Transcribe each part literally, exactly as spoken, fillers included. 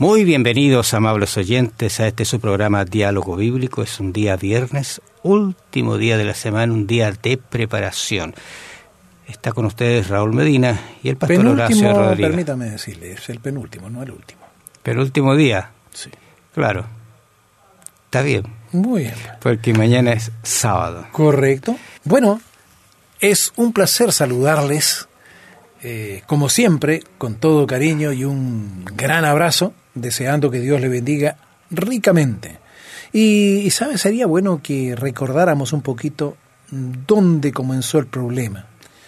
Muy bienvenidos, amables oyentes, a este su programa Diálogo Bíblico. Es un día viernes, último día de la semana, un día de preparación. Está con ustedes Raúl Medina y el pastor penúltimo, Horacio Rodríguez. Permítame decirle, es el penúltimo, no el último. ¿Penúltimo día? Sí. Claro. Está bien. Muy bien. Porque mañana es sábado. Correcto. Bueno, es un placer saludarles, eh, como siempre, con todo cariño y un gran abrazo, deseando que Dios le bendiga ricamente. Y, y ¿sabe? Sería bueno que recordáramos un poquito dónde comenzó el problema.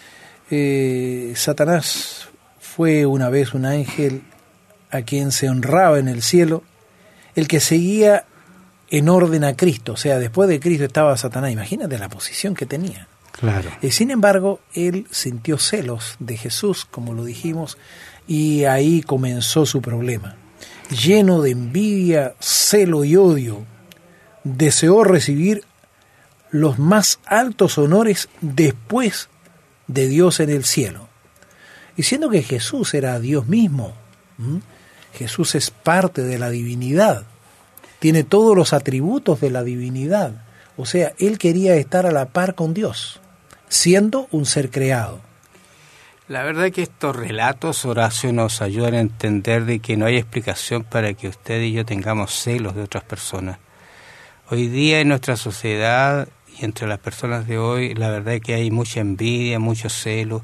Eh, Satanás fue una vez un ángel a quien se honraba en el cielo, el que seguía en orden a Cristo, o sea, después de Cristo estaba Satanás. Imagínate la posición que tenía. Claro. Eh, sin embargo, él sintió celos de Jesús, como lo dijimos, y ahí comenzó su problema. Lleno de envidia, celo y odio, deseó recibir los más altos honores después de Dios en el cielo. Y siendo que Jesús era Dios mismo, ¿m? Jesús es parte de la divinidad, tiene todos los atributos de la divinidad, o sea, él quería estar a la par con Dios, siendo un ser creado. La verdad que estos relatos, Horacio, nos ayudan a entender de que no hay explicación para que usted y yo tengamos celos de otras personas. Hoy día en nuestra sociedad y entre las personas de hoy, la verdad es que hay mucha envidia, mucho celo.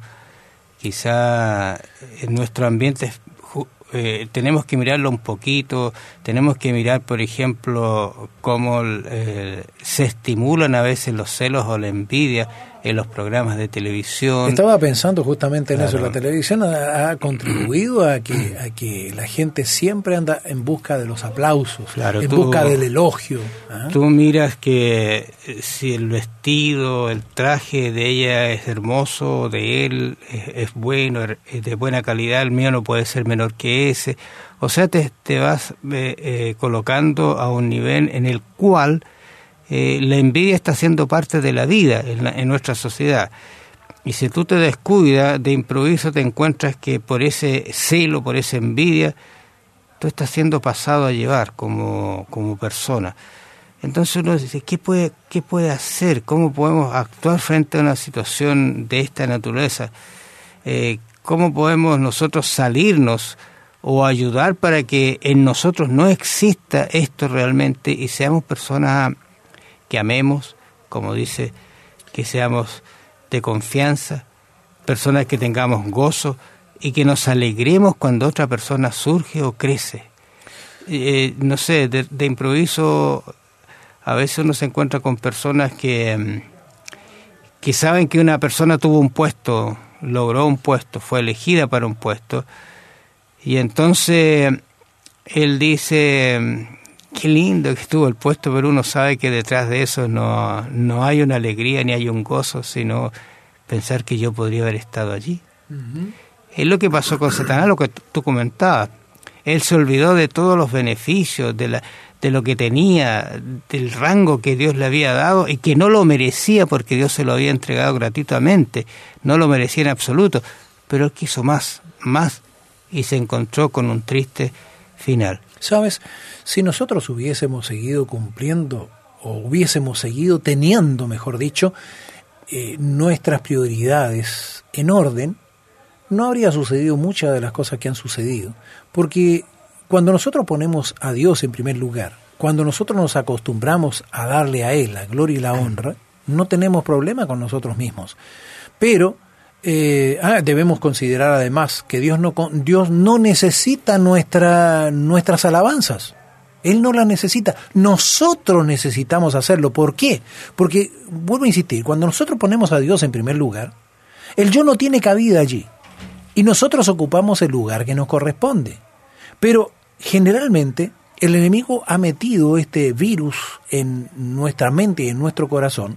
Quizá en nuestro ambiente eh, tenemos que mirarlo un poquito, tenemos que mirar, por ejemplo, cómo eh, se estimulan a veces los celos o la envidia en los programas de televisión. Estaba pensando justamente en claro. eso. La televisión ha, ha contribuido a que, a que la gente siempre anda en busca de los aplausos, claro, en tú, busca del elogio. ¿Ah? Tú miras que si el vestido, el traje de ella es hermoso, de él es, es bueno, es de buena calidad, el mío no puede ser menor que ese. O sea, te, te vas eh, eh, colocando a un nivel en el cual Eh, la envidia está siendo parte de la vida en, la, en nuestra sociedad. Y si tú te descuidas, de improviso te encuentras que por ese celo, por esa envidia, tú estás siendo pasado a llevar como, como persona. Entonces uno dice, ¿qué puede, qué puede hacer? ¿Cómo podemos actuar frente a una situación de esta naturaleza? Eh, ¿Cómo podemos nosotros salirnos o ayudar para que en nosotros no exista esto realmente y seamos personas que amemos, como dice, que seamos de confianza, personas que tengamos gozo y que nos alegremos cuando otra persona surge o crece? Eh, no sé, de, de improviso a veces uno se encuentra con personas que, que saben que una persona tuvo un puesto, logró un puesto, fue elegida para un puesto, y entonces él dice, qué lindo que estuvo el puesto, pero uno sabe que detrás de eso no, no hay una alegría ni hay un gozo, sino pensar que yo podría haber estado allí. Uh-huh. Es lo que pasó con Satanás, lo que tú comentabas. Él se olvidó de todos los beneficios, de, la, de lo que tenía, del rango que Dios le había dado y que no lo merecía porque Dios se lo había entregado gratuitamente, no lo merecía en absoluto, pero él quiso más, más y se encontró con un triste final. ¿Sabes? Si nosotros hubiésemos seguido cumpliendo, o hubiésemos seguido teniendo, mejor dicho, eh, nuestras prioridades en orden, no habría sucedido muchas de las cosas que han sucedido. Porque cuando nosotros ponemos a Dios en primer lugar, cuando nosotros nos acostumbramos a darle a Él la gloria y la honra, no tenemos problema con nosotros mismos. Pero Eh, ah, debemos considerar además que Dios no Dios no necesita nuestra, nuestras alabanzas. Él no las necesita. Nosotros necesitamos hacerlo. ¿Por qué? Porque, vuelvo a insistir, cuando nosotros ponemos a Dios en primer lugar, el yo no tiene cabida allí. Y nosotros ocupamos el lugar que nos corresponde. Pero generalmente el enemigo ha metido este virus en nuestra mente y en nuestro corazón.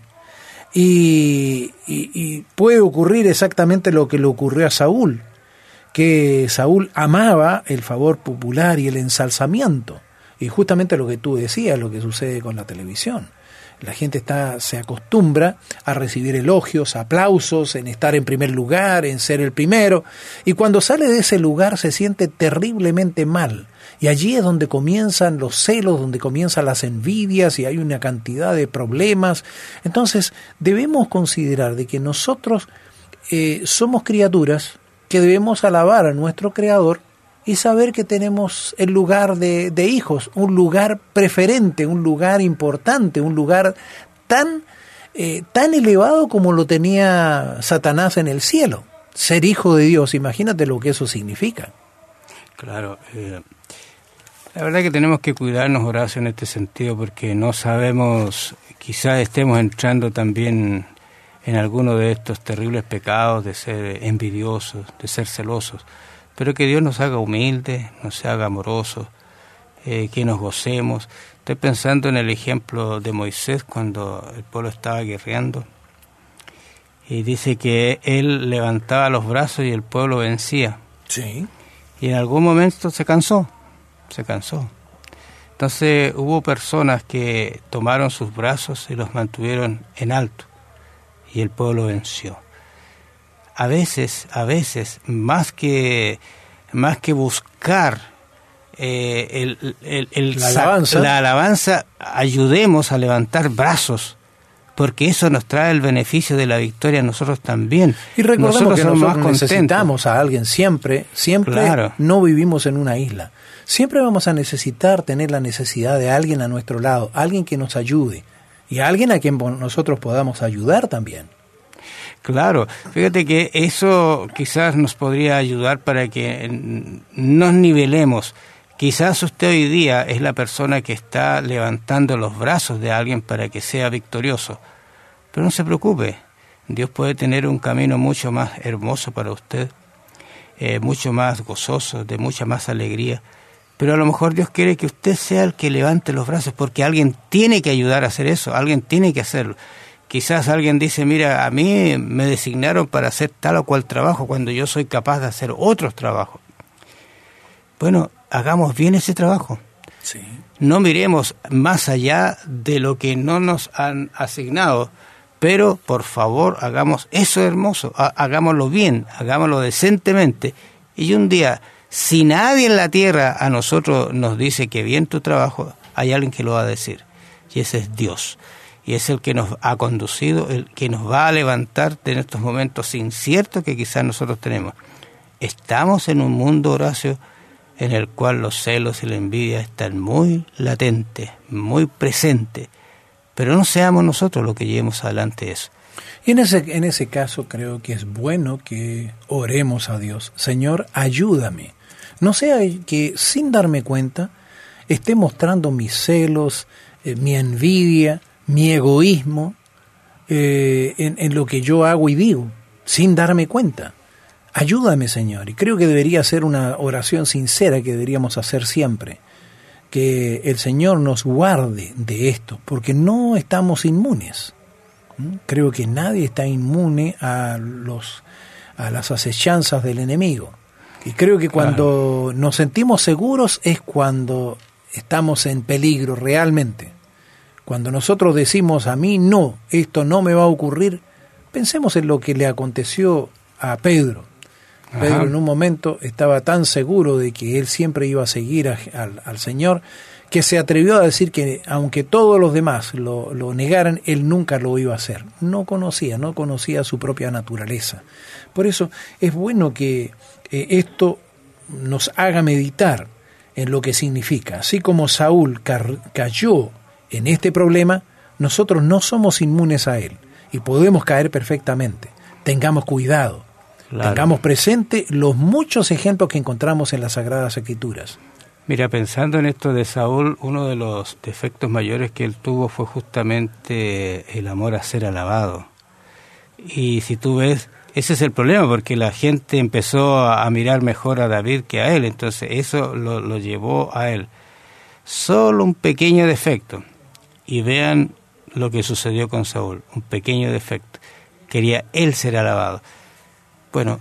Y, y, y puede ocurrir exactamente lo que le ocurrió a Saúl, que Saúl amaba el favor popular y el ensalzamiento, y justamente lo que tú decías, lo que sucede con la televisión. La gente está se acostumbra a recibir elogios, aplausos, en estar en primer lugar, en ser el primero, y cuando sale de ese lugar se siente terriblemente mal, Y allí es donde comienzan los celos, donde comienzan las envidias y hay una cantidad de problemas. Entonces debemos considerar de que nosotros eh, somos criaturas que debemos alabar a nuestro Creador y saber que tenemos el lugar de, de hijos, un lugar preferente, un lugar importante, un lugar tan, eh, tan elevado como lo tenía Satanás en el cielo. Ser hijo de Dios, imagínate lo que eso significa. Claro, eh, la verdad que tenemos que cuidarnos, Horacio, en este sentido, porque no sabemos, quizás estemos entrando también en alguno de estos terribles pecados de ser envidiosos, de ser celosos, pero que Dios nos haga humildes, nos haga amorosos, eh, que nos gocemos. Estoy pensando en el ejemplo de Moisés cuando el pueblo estaba guerreando, y dice que él levantaba los brazos y el pueblo vencía. Sí. Y en algún momento se cansó, se cansó. Entonces hubo personas que tomaron sus brazos y los mantuvieron en alto, y el pueblo venció. A veces, a veces, más que, más que buscar eh, el, el, el la, alabanza. la alabanza, ayudemos a levantar brazos, porque eso nos trae el beneficio de la victoria a nosotros también. Y recordemos nosotros que somos nosotros más necesitamos a alguien siempre, siempre claro. No vivimos en una isla. Siempre vamos a necesitar tener la necesidad de alguien a nuestro lado, alguien que nos ayude y alguien a quien nosotros podamos ayudar también. Claro, fíjate que eso quizás nos podría ayudar para que nos nivelemos. Quizás usted hoy día es la persona que está levantando los brazos de alguien para que sea victorioso, pero no se preocupe, Dios puede tener un camino mucho más hermoso para usted, eh, mucho más gozoso, de mucha más alegría, pero a lo mejor Dios quiere que usted sea el que levante los brazos, porque alguien tiene que ayudar a hacer eso, alguien tiene que hacerlo. Quizás alguien dice, mira, a mí me designaron para hacer tal o cual trabajo cuando yo soy capaz de hacer otros trabajos. Bueno, hagamos bien ese trabajo. Sí. No miremos más allá de lo que no nos han asignado, pero por favor hagamos eso hermoso, hagámoslo bien, hagámoslo decentemente. Y un día, si nadie en la tierra a nosotros nos dice que bien tu trabajo, hay alguien que lo va a decir, y ese es Dios. Y es el que nos ha conducido, el que nos va a levantar en estos momentos inciertos que quizás nosotros tenemos. Estamos en un mundo, Horacio, en el cual los celos y la envidia están muy latentes, muy presentes, pero no seamos nosotros los que llevemos adelante eso. Y en ese, en ese caso creo que es bueno que oremos a Dios. Señor, ayúdame. No sea que sin darme cuenta esté mostrando mis celos, eh, mi envidia, mi egoísmo eh, en, en lo que yo hago y digo, sin darme cuenta. Ayúdame, Señor. Y creo que debería ser una oración sincera que deberíamos hacer siempre. Que el Señor nos guarde de esto, porque no estamos inmunes. ¿Mm? Creo que nadie está inmune a, los, a las acechanzas del enemigo. Y creo que cuando claro. nos sentimos seguros es cuando estamos en peligro realmente. Cuando nosotros decimos a mí no, esto no me va a ocurrir, pensemos en lo que le aconteció a Pedro. Ajá. Pedro en un momento estaba tan seguro de que él siempre iba a seguir a, al, al Señor, que se atrevió a decir que aunque todos los demás lo, lo negaran, él nunca lo iba a hacer. No conocía, no conocía su propia naturaleza. Por eso es bueno que eh, esto nos haga meditar en lo que significa. Así como Saúl car- cayó en este problema, nosotros no somos inmunes a él y podemos caer perfectamente. Tengamos cuidado, claro. Tengamos presente los muchos ejemplos que encontramos en las Sagradas Escrituras. Mira, pensando en esto de Saúl, uno de los defectos mayores que él tuvo fue justamente el amor a ser alabado. Y si tú ves, ese es el problema, porque la gente empezó a mirar mejor a David que a él, entonces eso lo, lo llevó a él. Solo un pequeño defecto. Y vean lo que sucedió con Saúl, un pequeño defecto. Quería él ser alabado. Bueno,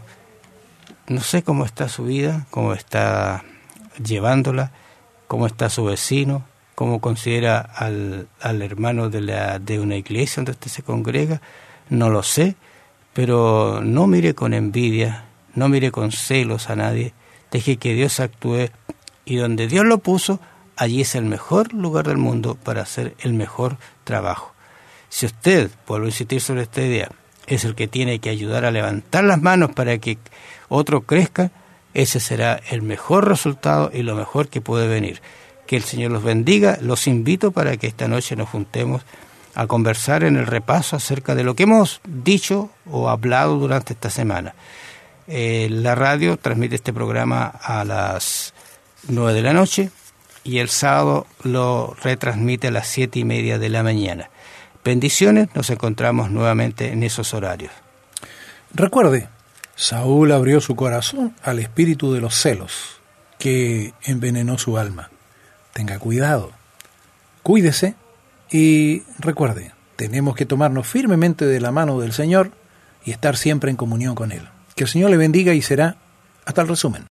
no sé cómo está su vida, cómo está llevándola, cómo está su vecino, cómo considera al, al hermano de, la, de una iglesia donde usted se congrega, no lo sé, pero no mire con envidia, no mire con celos a nadie, deje que Dios actúe Y donde Dios lo puso, allí es el mejor lugar del mundo para hacer el mejor trabajo. Si usted, vuelvo a insistir sobre esta idea, es el que tiene que ayudar a levantar las manos para que otro crezca, ese será el mejor resultado y lo mejor que puede venir. Que el Señor los bendiga. Los invito para que esta noche nos juntemos a conversar en el repaso acerca de lo que hemos dicho o hablado durante esta semana. Eh, la radio transmite este programa a las nueve de la noche y el sábado lo retransmite a las siete y media de la mañana. Bendiciones, nos encontramos nuevamente en esos horarios. Recuerde, Saúl abrió su corazón al espíritu de los celos, que envenenó su alma. Tenga cuidado, cuídese y recuerde, tenemos que tomarnos firmemente de la mano del Señor y estar siempre en comunión con Él. Que el Señor le bendiga y será hasta el resumen.